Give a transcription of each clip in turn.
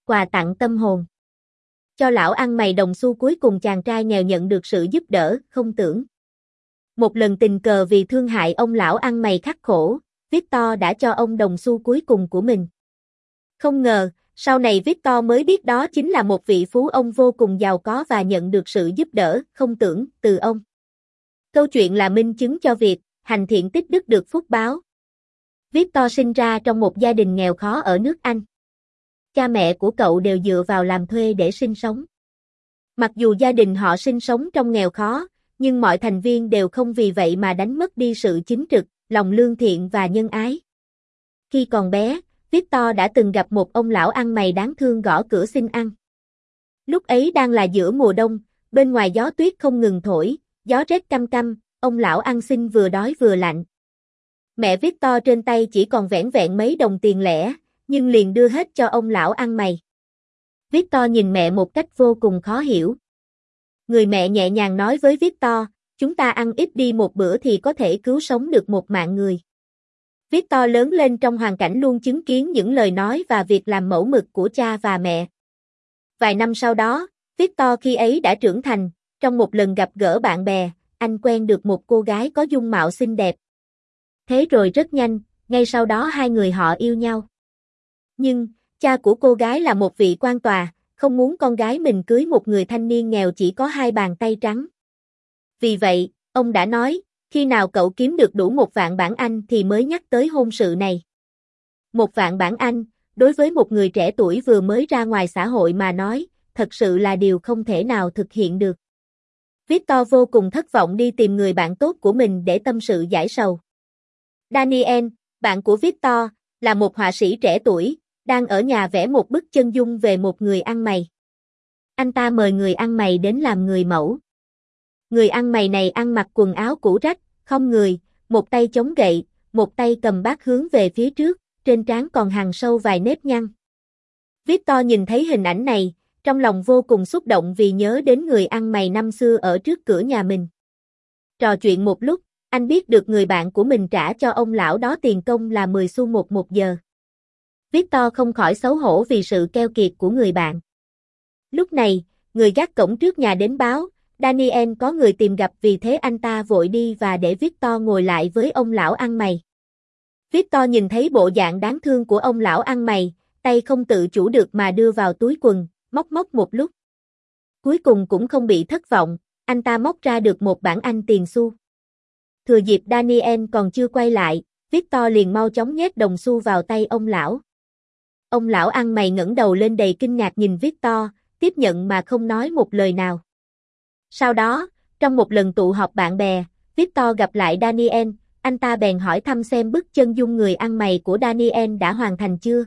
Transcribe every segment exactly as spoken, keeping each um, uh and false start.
Quà tặng tâm hồn. Cho lão ăn mày đồng xu cuối cùng chàng trai nghèo nhận được sự giúp đỡ, không tưởng. Một lần tình cờ vì thương hại ông lão ăn mày khắc khổ, Victor đã cho ông đồng xu cuối cùng của mình. Không ngờ, sau này Victor mới biết đó chính là một vị phú ông vô cùng giàu có và nhận được sự giúp đỡ, không tưởng, từ ông. Câu chuyện là minh chứng cho việc, hành thiện tích đức được phúc báo. Victor sinh ra trong một gia đình nghèo khó ở nước Anh. Cha mẹ của cậu đều dựa vào làm thuê để sinh sống. Mặc dù gia đình họ sinh sống trong nghèo khó, nhưng mọi thành viên đều không vì vậy mà đánh mất đi sự chính trực, lòng lương thiện và nhân ái. Khi còn bé, Victor đã từng gặp một ông lão ăn mày đáng thương gõ cửa xin ăn. Lúc ấy đang là giữa mùa đông, bên ngoài gió tuyết không ngừng thổi, gió rét căm căm, ông lão ăn xin vừa đói vừa lạnh. Mẹ Victor trên tay chỉ còn vẻn vẹn mấy đồng tiền lẻ, nhưng liền đưa hết cho ông lão ăn mày. Victor nhìn mẹ một cách vô cùng khó hiểu. Người mẹ nhẹ nhàng nói với Victor, chúng ta ăn ít đi một bữa thì có thể cứu sống được một mạng người. Victor lớn lên trong hoàn cảnh luôn chứng kiến những lời nói và việc làm mẫu mực của cha và mẹ. Vài năm sau đó, Victor khi ấy đã trưởng thành, trong một lần gặp gỡ bạn bè, anh quen được một cô gái có dung mạo xinh đẹp. Thế rồi rất nhanh, ngay sau đó hai người họ yêu nhau. Nhưng, cha của cô gái là một vị quan tòa, không muốn con gái mình cưới một người thanh niên nghèo chỉ có hai bàn tay trắng. Vì vậy, ông đã nói, khi nào cậu kiếm được đủ một vạn bảng Anh thì mới nhắc tới hôn sự này. Một vạn bảng Anh, đối với một người trẻ tuổi vừa mới ra ngoài xã hội mà nói, thật sự là điều không thể nào thực hiện được. Victor vô cùng thất vọng đi tìm người bạn tốt của mình để tâm sự giải sầu. Daniel, bạn của Victor, là một họa sĩ trẻ tuổi, đang ở nhà vẽ một bức chân dung về một người ăn mày. Anh ta mời người ăn mày đến làm người mẫu. Người ăn mày này ăn mặc quần áo cũ rách, không người, một tay chống gậy, một tay cầm bát hướng về phía trước, trên trán còn hằn sâu vài nếp nhăn. Victor nhìn thấy hình ảnh này, trong lòng vô cùng xúc động vì nhớ đến người ăn mày năm xưa ở trước cửa nhà mình. Trò chuyện một lúc, anh biết được người bạn của mình trả cho ông lão đó tiền công là mười xu một một giờ. Victor không khỏi xấu hổ vì sự keo kiệt của người bạn. Lúc này, người gác cổng trước nhà đến báo, Daniel có người tìm gặp, vì thế anh ta vội đi và để Victor ngồi lại với ông lão ăn mày. Victor nhìn thấy bộ dạng đáng thương của ông lão ăn mày, tay không tự chủ được mà đưa vào túi quần, móc móc một lúc. Cuối cùng cũng không bị thất vọng, anh ta móc ra được một bảng Anh tiền xu. Thừa dịp Daniel còn chưa quay lại, Victor liền mau chóng nhét đồng xu vào tay ông lão. Ông lão ăn mày ngẩng đầu lên đầy kinh ngạc nhìn Victor, tiếp nhận mà không nói một lời nào. Sau đó, trong một lần tụ họp bạn bè, Victor gặp lại Daniel, anh ta bèn hỏi thăm xem bức chân dung người ăn mày của Daniel đã hoàn thành chưa.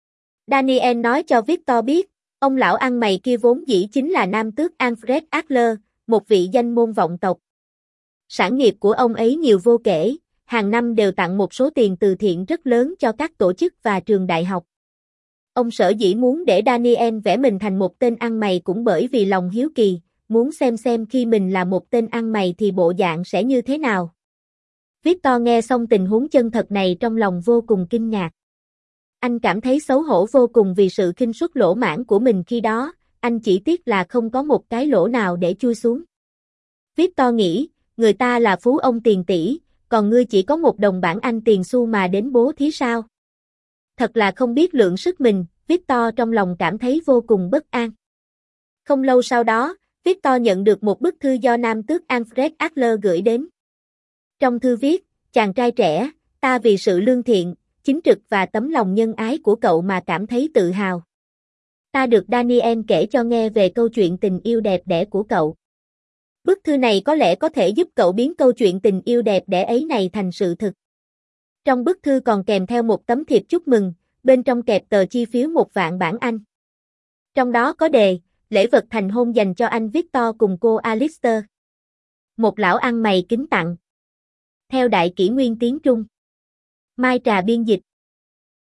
Daniel nói cho Victor biết, ông lão ăn mày kia vốn dĩ chính là nam tước Alfred Adler, một vị danh môn vọng tộc. Sản nghiệp của ông ấy nhiều vô kể, hàng năm đều tặng một số tiền từ thiện rất lớn cho các tổ chức và trường đại học. Ông sở dĩ muốn để Daniel vẽ mình thành một tên ăn mày cũng bởi vì lòng hiếu kỳ, muốn xem xem khi mình là một tên ăn mày thì bộ dạng sẽ như thế nào. Victor nghe xong tình huống chân thật này trong lòng vô cùng kinh ngạc. Anh cảm thấy xấu hổ vô cùng vì sự khinh suất lỗ mãn của mình khi đó, anh chỉ tiếc là không có một cái lỗ nào để chui xuống. Victor nghĩ, người ta là phú ông tiền tỷ, còn ngươi chỉ có một đồng bảng Anh tiền xu mà đến bố thí sao? Thật là không biết lượng sức mình, Victor trong lòng cảm thấy vô cùng bất an. Không lâu sau đó, Victor nhận được một bức thư do nam tước Alfred Adler gửi đến. Trong thư viết, chàng trai trẻ, ta vì sự lương thiện, chính trực và tấm lòng nhân ái của cậu mà cảm thấy tự hào. Ta được Daniel kể cho nghe về câu chuyện tình yêu đẹp đẽ của cậu. Bức thư này có lẽ có thể giúp cậu biến câu chuyện tình yêu đẹp đẽ ấy này thành sự thực. Trong bức thư còn kèm theo một tấm thiệp chúc mừng, bên trong kẹp tờ chi phiếu một vạn bảng Anh. Trong đó có đề, lễ vật thành hôn dành cho anh Victor cùng cô Alistair. Một lão ăn mày kính tặng. Theo Đại Kỷ Nguyên tiếng Trung. Mai Trà biên dịch.